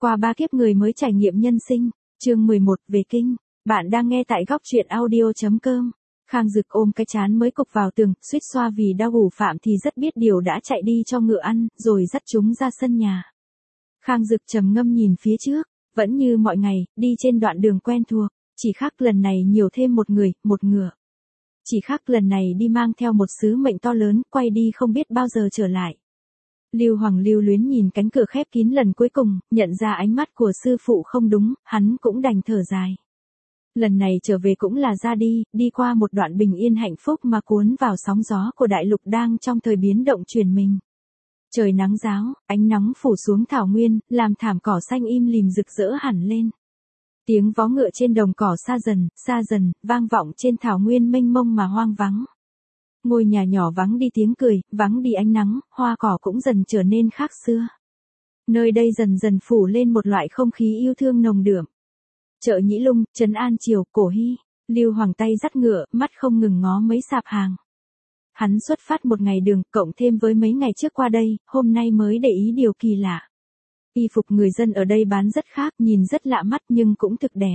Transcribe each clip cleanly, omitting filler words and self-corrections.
Qua 3 kiếp người mới trải nghiệm nhân sinh, chương 11 về kinh. Bạn đang nghe tại góc truyện audio.com. Khang Dực ôm cái chán mới cục vào tường, suýt xoa vì đau ủ Phạm thì rất biết điều đã chạy đi cho ngựa ăn, rồi dắt chúng ra sân nhà. Khang Dực trầm ngâm nhìn phía trước, vẫn như mọi ngày, đi trên đoạn đường quen thuộc, chỉ khác lần này nhiều thêm một người, một ngựa. Chỉ khác lần này đi mang theo một sứ mệnh to lớn, quay đi không biết bao giờ trở lại. Lưu Hoàng lưu luyến nhìn cánh cửa khép kín lần cuối cùng, nhận ra ánh mắt của sư phụ không đúng, hắn cũng đành thở dài. Lần này trở về cũng là ra đi qua một đoạn bình yên hạnh phúc mà cuốn vào sóng gió của đại lục đang trong thời biến động chuyển mình. Trời nắng ráo, ánh nắng phủ xuống thảo nguyên, làm thảm cỏ xanh im lìm rực rỡ hẳn lên. Tiếng vó ngựa trên đồng cỏ xa dần, vang vọng trên thảo nguyên mênh mông mà hoang vắng. Ngôi nhà nhỏ vắng đi tiếng cười, vắng đi ánh nắng, hoa cỏ cũng dần trở nên khác xưa. Nơi đây dần dần phủ lên một loại không khí yêu thương nồng đượm. Chợ Nhĩ Lung, Trấn An Triều, Cổ Hy, Lưu Hoàng tay dắt ngựa, mắt không ngừng ngó mấy sạp hàng. Hắn xuất phát một ngày đường, cộng thêm với mấy ngày trước qua đây, hôm nay mới để ý điều kỳ lạ. Y phục người dân ở đây bán rất khác, nhìn rất lạ mắt nhưng cũng thực đẹp.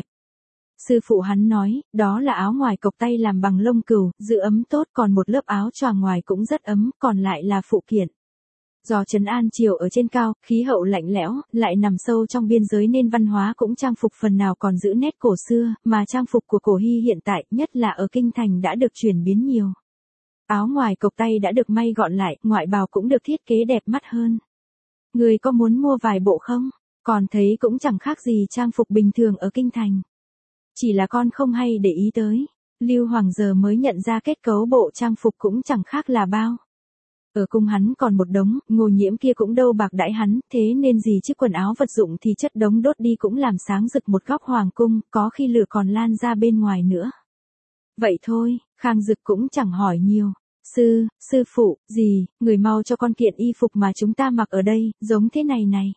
Sư phụ hắn nói, đó là áo ngoài cộc tay làm bằng lông cừu, giữ ấm tốt, còn một lớp áo choàng ngoài cũng rất ấm, còn lại là phụ kiện. Do Trấn An Triều ở trên cao, khí hậu lạnh lẽo, lại nằm sâu trong biên giới nên văn hóa cũng trang phục phần nào còn giữ nét cổ xưa, mà trang phục của Cổ Hy hiện tại, nhất là ở kinh thành đã được chuyển biến nhiều. Áo ngoài cộc tay đã được may gọn lại, ngoại bào cũng được thiết kế đẹp mắt hơn. Người có muốn mua vài bộ không? Còn thấy cũng chẳng khác gì trang phục bình thường ở kinh thành. Chỉ là con không hay để ý tới. Lưu Hoàng giờ mới nhận ra kết cấu bộ trang phục cũng chẳng khác là bao. Ở cung hắn còn một đống, Ngô Nhiễm kia cũng đâu bạc đãi hắn, thế nên gì chứ quần áo vật dụng thì chất đống đốt đi cũng làm sáng rực một góc hoàng cung, có khi lửa còn lan ra bên ngoài nữa. Vậy thôi, Khang Dực cũng chẳng hỏi nhiều. Sư phụ, gì, người mau cho con kiện y phục mà chúng ta mặc ở đây, giống thế này này.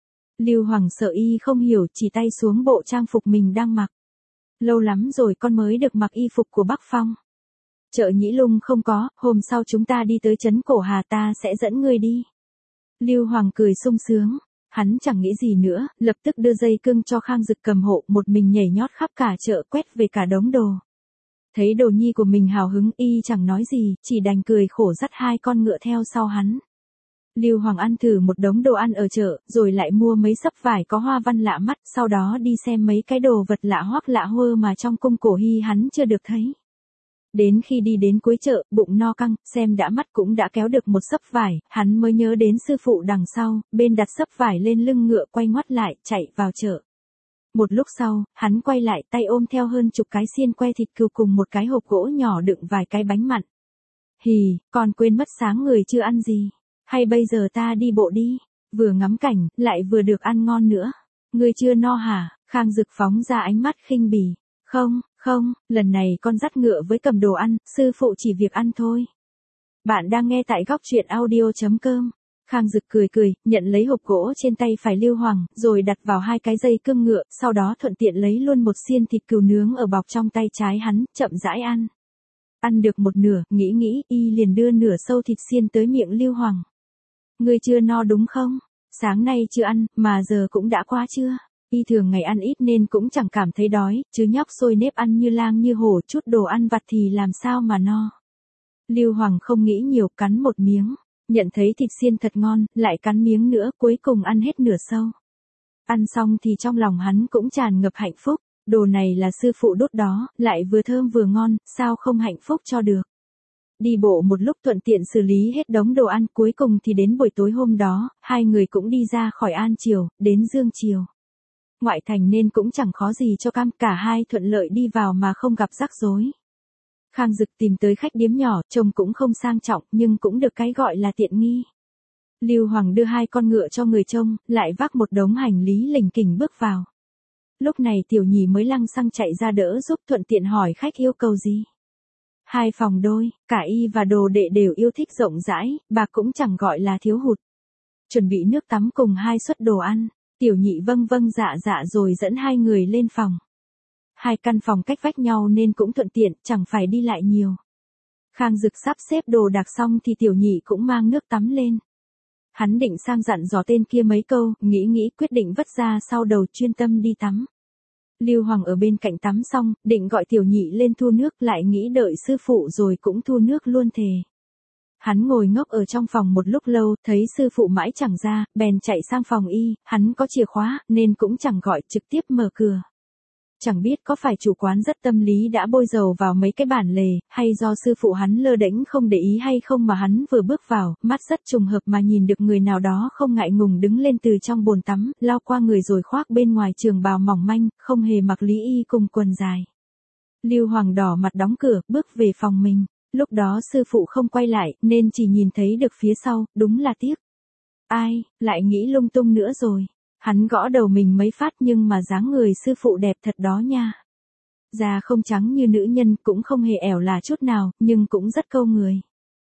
Lưu Hoàng sợ y không hiểu, chỉ tay xuống bộ trang phục mình đang mặc. Lâu lắm rồi con mới được mặc y phục của Bắc Phong. Chợ Nhĩ Lung không có, hôm sau chúng ta đi tới trấn Cổ Hà ta sẽ dẫn ngươi đi. Lưu Hoàng cười sung sướng, hắn chẳng nghĩ gì nữa, lập tức đưa dây cưng cho Khang Dực cầm hộ, một mình nhảy nhót khắp cả chợ quét về cả đống đồ. Thấy đồ nhi của mình hào hứng y chẳng nói gì, chỉ đành cười khổ dắt hai con ngựa theo sau hắn. Lưu Hoàng ăn thử một đống đồ ăn ở chợ, rồi lại mua mấy xấp vải có hoa văn lạ mắt, sau đó đi xem mấy cái đồ vật lạ hoắc lạ hơ mà trong cung Cổ Hy hắn chưa được thấy. Đến khi đi đến cuối chợ, bụng no căng, xem đã mắt cũng đã kéo được một xấp vải, hắn mới nhớ đến sư phụ đằng sau, bên đặt xấp vải lên lưng ngựa quay ngoắt lại, chạy vào chợ. Một lúc sau, hắn quay lại tay ôm theo hơn chục cái xiên que thịt cừu cùng một cái hộp gỗ nhỏ đựng vài cái bánh mặn. Hì, còn quên mất sáng người chưa ăn gì. Hay bây giờ ta đi bộ đi, vừa ngắm cảnh, lại vừa được ăn ngon nữa. Ngươi chưa no hả? Khang Dực phóng ra ánh mắt khinh bỉ. Không, lần này con dắt ngựa với cầm đồ ăn, sư phụ chỉ việc ăn thôi. Bạn đang nghe tại góc truyện audio.com. Khang Dực cười, nhận lấy hộp gỗ trên tay phải Lưu Hoàng, rồi đặt vào hai cái dây cương ngựa, sau đó thuận tiện lấy luôn một xiên thịt cừu nướng ở bọc trong tay trái hắn, chậm rãi ăn. Ăn được một nửa, nghĩ, y liền đưa nửa sâu thịt xiên tới miệng Lưu Hoàng. Ngươi chưa no đúng không? Sáng nay chưa ăn, mà giờ cũng đã qua chưa? Y thường ngày ăn ít nên cũng chẳng cảm thấy đói, chứ nhóc sôi nếp ăn như lang như hổ, chút đồ ăn vặt thì làm sao mà no. Lưu Hoàng không nghĩ nhiều, cắn một miếng, nhận thấy thịt xiên thật ngon, lại cắn miếng nữa, cuối cùng ăn hết nửa sâu. Ăn xong thì trong lòng hắn cũng tràn ngập hạnh phúc, đồ này là sư phụ đốt đó, lại vừa thơm vừa ngon, sao không hạnh phúc cho được. Đi bộ một lúc thuận tiện xử lý hết đống đồ ăn, cuối cùng thì đến buổi tối hôm đó, hai người cũng đi ra khỏi An Triều, đến Dương Triều. Ngoại thành nên cũng chẳng khó gì cho cả hai thuận lợi đi vào mà không gặp rắc rối. Khang Dực tìm tới khách điếm nhỏ, trông cũng không sang trọng nhưng cũng được cái gọi là tiện nghi. Lưu Hoàng đưa hai con ngựa cho người trông, lại vác một đống hành lý lỉnh kỉnh bước vào. Lúc này Tiểu Nhì mới lăng xăng chạy ra đỡ giúp, thuận tiện hỏi khách yêu cầu gì. Hai phòng đôi, cả y và đồ đệ đều yêu thích rộng rãi, bạc cũng chẳng gọi là thiếu hụt. Chuẩn bị nước tắm cùng hai suất đồ ăn, Tiểu Nhị vâng dạ rồi dẫn hai người lên phòng. Hai căn phòng cách vách nhau nên cũng thuận tiện, chẳng phải đi lại nhiều. Khang Dực sắp xếp đồ đạc xong thì Tiểu Nhị cũng mang nước tắm lên. Hắn định sang dặn dò tên kia mấy câu, nghĩ quyết định vứt ra sau đầu chuyên tâm đi tắm. Lưu Hoàng ở bên cạnh tắm xong, định gọi tiểu nhị lên thu nước, lại nghĩ đợi sư phụ rồi cũng thu nước luôn thề. Hắn ngồi ngốc ở trong phòng một lúc lâu, thấy sư phụ mãi chẳng ra, bèn chạy sang phòng y, hắn có chìa khóa, nên cũng chẳng gọi, trực tiếp mở cửa. Chẳng biết có phải chủ quán rất tâm lý đã bôi dầu vào mấy cái bản lề, hay do sư phụ hắn lơ đễnh không để ý hay không mà hắn vừa bước vào, mắt rất trùng hợp mà nhìn được người nào đó không ngại ngùng đứng lên từ trong bồn tắm, lao qua người rồi khoác bên ngoài trường bào mỏng manh, không hề mặc lý y cùng quần dài. Lưu Hoàng đỏ mặt đóng cửa, bước về phòng mình. Lúc đó sư phụ không quay lại, nên chỉ nhìn thấy được phía sau, đúng là tiếc. Ai, lại nghĩ lung tung nữa rồi. Hắn gõ đầu mình mấy phát nhưng mà dáng người sư phụ đẹp thật đó nha. Da không trắng như nữ nhân, cũng không hề ẻo là chút nào, nhưng cũng rất câu người.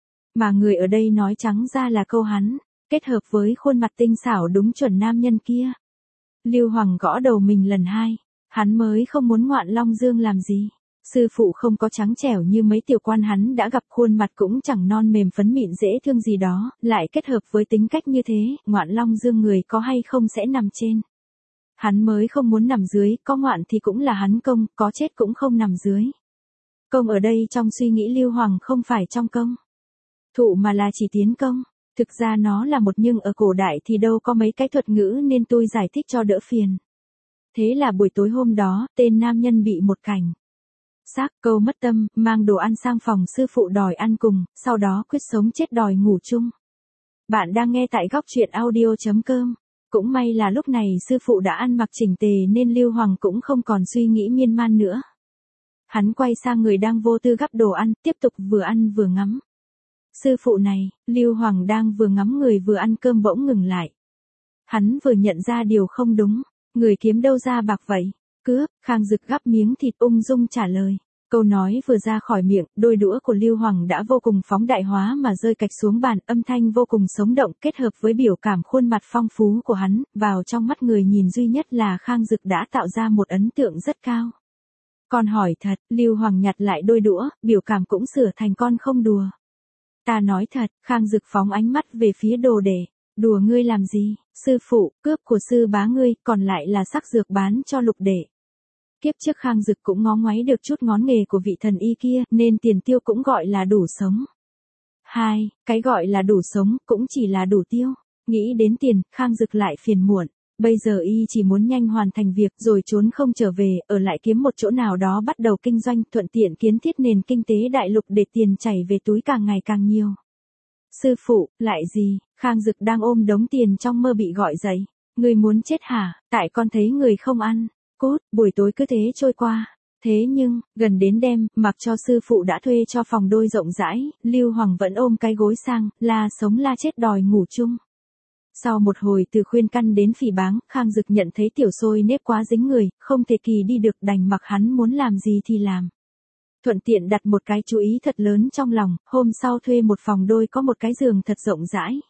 Mà người ở đây nói trắng ra là câu hắn, kết hợp với khuôn mặt tinh xảo đúng chuẩn nam nhân kia. Lưu Hoàng gõ đầu mình lần hai, hắn mới không muốn ngoạn long dương làm gì. Sư phụ không có trắng trẻo như mấy tiểu quan hắn đã gặp, khuôn mặt cũng chẳng non mềm phấn mịn dễ thương gì đó, lại kết hợp với tính cách như thế, ngoạn long dương người có hay không sẽ nằm trên. Hắn mới không muốn nằm dưới, có ngoạn thì cũng là hắn công, có chết cũng không nằm dưới. Công ở đây trong suy nghĩ Lưu Hoàng không phải trong công. Thụ mà là chỉ tiến công, thực ra nó là một nhưng ở cổ đại thì đâu có mấy cái thuật ngữ nên tôi giải thích cho đỡ phiền. Thế là buổi tối hôm đó, tên nam nhân bị một cảnh xác câu mất tâm, mang đồ ăn sang phòng sư phụ đòi ăn cùng, sau đó quyết sống chết đòi ngủ chung. Bạn đang nghe tại góc truyện audio.com. Cũng may là lúc này sư phụ đã ăn mặc chỉnh tề nên Lưu Hoàng cũng không còn suy nghĩ miên man nữa. Hắn quay sang người đang vô tư gắp đồ ăn, tiếp tục vừa ăn vừa ngắm. Sư phụ này, Lưu Hoàng đang vừa ngắm người vừa ăn cơm bỗng ngừng lại. Hắn vừa nhận ra điều không đúng, người kiếm đâu ra bạc vậy? Cướp, Khang Dực gắp miếng thịt ung dung trả lời. Câu nói vừa ra khỏi miệng, đôi đũa của Lưu Hoàng đã vô cùng phóng đại hóa mà rơi cạch xuống bàn, âm thanh vô cùng sống động kết hợp với biểu cảm khuôn mặt phong phú của hắn, vào trong mắt người nhìn duy nhất là Khang Dực đã tạo ra một ấn tượng rất cao. Con hỏi thật, Lưu Hoàng nhặt lại đôi đũa, biểu cảm cũng sửa thành con không đùa. Ta nói thật, Khang Dực phóng ánh mắt về phía đồ đệ. Đùa ngươi làm gì, sư phụ, cướp của sư bá ngươi, còn lại là sắc dược bán cho Lục đệ. Kiếp trước Khang Dực cũng ngó ngoáy được chút ngón nghề của vị thần y kia, nên tiền tiêu cũng gọi là đủ sống. Cái gọi là đủ sống, cũng chỉ là đủ tiêu. Nghĩ đến tiền, Khang Dực lại phiền muộn. Bây giờ y chỉ muốn nhanh hoàn thành việc rồi trốn không trở về, ở lại kiếm một chỗ nào đó bắt đầu kinh doanh, thuận tiện kiến thiết nền kinh tế đại lục để tiền chảy về túi càng ngày càng nhiều. Sư phụ, lại gì? Khang Dực đang ôm đống tiền trong mơ bị gọi dậy. Người muốn chết hả? Tại con thấy người không ăn. Cốt, buổi tối cứ thế trôi qua. Thế nhưng, gần đến đêm, mặc cho sư phụ đã thuê cho phòng đôi rộng rãi, Lưu Hoàng vẫn ôm cái gối sang, la sống la chết đòi ngủ chung. Sau một hồi từ khuyên căn đến phỉ báng, Khang Dực nhận thấy tiểu sôi nếp quá dính người, không thể kỳ đi được, đành mặc hắn muốn làm gì thì làm. Thuận tiện đặt một cái chú ý thật lớn trong lòng, hôm sau thuê một phòng đôi có một cái giường thật rộng rãi.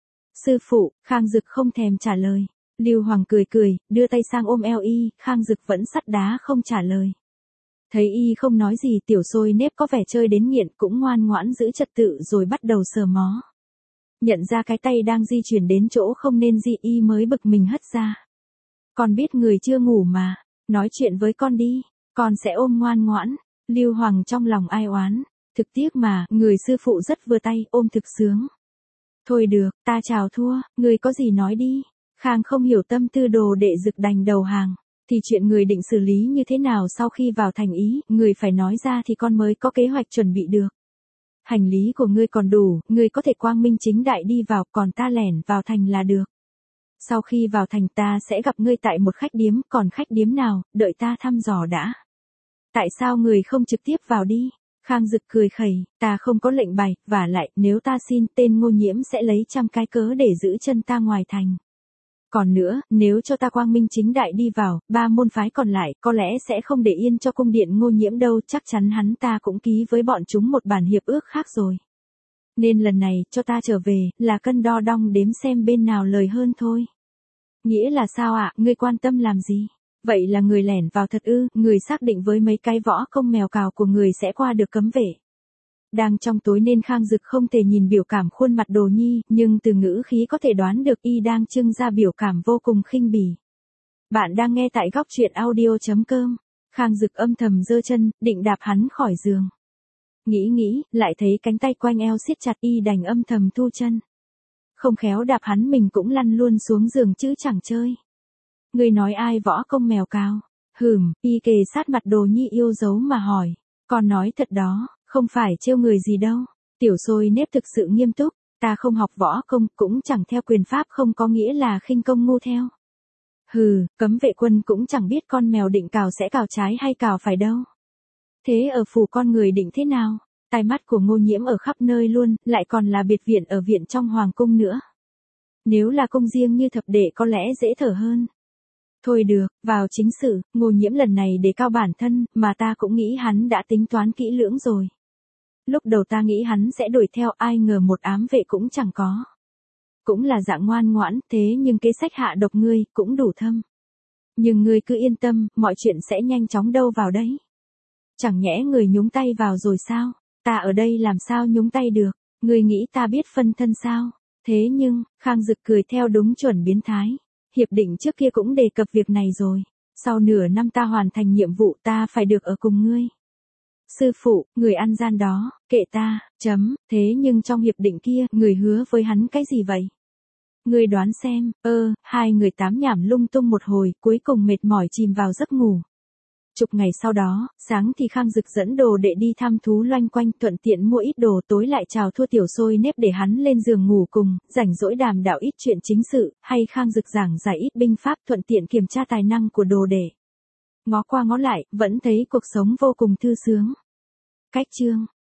Sư phụ, Khang Dực không thèm trả lời. Lưu Hoàng cười, đưa tay sang ôm eo y, Khang Dực vẫn sắt đá không trả lời. Thấy y không nói gì, tiểu sôi nếp có vẻ chơi đến nghiện cũng ngoan ngoãn giữ trật tự rồi bắt đầu sờ mó. Nhận ra cái tay đang di chuyển đến chỗ không nên di, y mới bực mình hất ra. Con biết người chưa ngủ mà, nói chuyện với con đi, con sẽ ôm ngoan ngoãn. Lưu Hoàng trong lòng ai oán, thực tiếc mà, người sư phụ rất vừa tay, ôm thực sướng. Thôi được, ta chào thua, người có gì nói đi. Khang không hiểu tâm tư đồ đệ Dực đành đầu hàng. Thì chuyện người định xử lý như thế nào sau khi vào thành ý, người phải nói ra thì con mới có kế hoạch chuẩn bị được. Hành lý của ngươi còn đủ, ngươi có thể quang minh chính đại đi vào, còn ta lẻn vào thành là được. Sau khi vào thành ta sẽ gặp ngươi tại một khách điếm, còn khách điếm nào, đợi ta thăm dò đã. Tại sao người không trực tiếp vào đi? Khang Dực cười khẩy, ta không có lệnh bài, và lại, nếu ta xin, tên Ngô Nhiễm sẽ lấy trăm cái cớ để giữ chân ta ngoài thành. Còn nữa, nếu cho ta quang minh chính đại đi vào, 3 môn phái còn lại, có lẽ sẽ không để yên cho cung điện Ngô Nhiễm đâu, chắc chắn hắn ta cũng ký với bọn chúng một bản hiệp ước khác rồi. Nên lần này, cho ta trở về, là cân đo đong đếm xem bên nào lời hơn thôi. Nghĩa là sao ạ, ngươi quan tâm làm gì? Vậy là người lẻn vào thật ư, người xác định với mấy cái võ công mèo cào của người sẽ qua được cấm vệ. Đang trong tối nên Khang Dực không thể nhìn biểu cảm khuôn mặt Đồ Nhi, nhưng từ ngữ khí có thể đoán được y đang trưng ra biểu cảm vô cùng khinh bỉ. Bạn đang nghe tại góc truyện audio.com. Khang Dực âm thầm giơ chân, định đạp hắn khỏi giường. Nghĩ, lại thấy cánh tay quanh eo siết chặt, y đành âm thầm thu chân. Không khéo đạp hắn mình cũng lăn luôn xuống giường chứ chẳng chơi. Người nói ai võ công mèo cao? Y kề sát mặt Đồ Nhi yêu dấu mà hỏi. Con nói thật đó, không phải trêu người gì đâu. Tiểu Sôi Nếp thực sự nghiêm túc, ta không học võ công, cũng chẳng theo quyền pháp, không có nghĩa là khinh công ngu theo. Cấm vệ quân cũng chẳng biết con mèo định cào sẽ cào trái hay cào phải đâu. Thế ở phủ con người định thế nào? Tai mắt của Ngô Nhiễm ở khắp nơi luôn, lại còn là biệt viện ở viện trong hoàng cung nữa. Nếu là cung riêng như thập đệ có lẽ dễ thở hơn. Thôi được, vào chính sự, Ngô Nhiễm lần này đề cao bản thân, mà ta cũng nghĩ hắn đã tính toán kỹ lưỡng rồi. Lúc đầu ta nghĩ hắn sẽ đuổi theo, ai ngờ một ám vệ cũng chẳng có. Cũng là dạng ngoan ngoãn, thế nhưng kế sách hạ độc ngươi cũng đủ thâm. Nhưng ngươi cứ yên tâm, mọi chuyện sẽ nhanh chóng đâu vào đấy. Chẳng nhẽ người nhúng tay vào rồi sao? Ta ở đây làm sao nhúng tay được? Ngươi nghĩ ta biết phân thân sao? Thế nhưng, Khang Dực cười theo đúng chuẩn biến thái. Hiệp định trước kia cũng đề cập việc này rồi. Sau nửa năm ta hoàn thành nhiệm vụ, ta phải được ở cùng ngươi. Sư phụ, người ăn gian đó, kệ ta, thế nhưng trong hiệp định kia, người hứa với hắn cái gì vậy? Người đoán xem, hai người tám nhảm lung tung một hồi, cuối cùng mệt mỏi chìm vào giấc ngủ. Chục ngày sau đó, sáng thì Khang Dực dẫn Đồ Đệ đi thăm thú loanh quanh, thuận tiện mua ít đồ, tối lại chào thua Tiểu Sôi Nếp để hắn lên giường ngủ cùng, rảnh rỗi đàm đạo ít chuyện chính sự, hay Khang Dực giảng giải ít binh pháp, thuận tiện kiểm tra tài năng của Đồ Đệ. Ngó qua ngó lại, vẫn thấy cuộc sống vô cùng thư sướng. Cách chương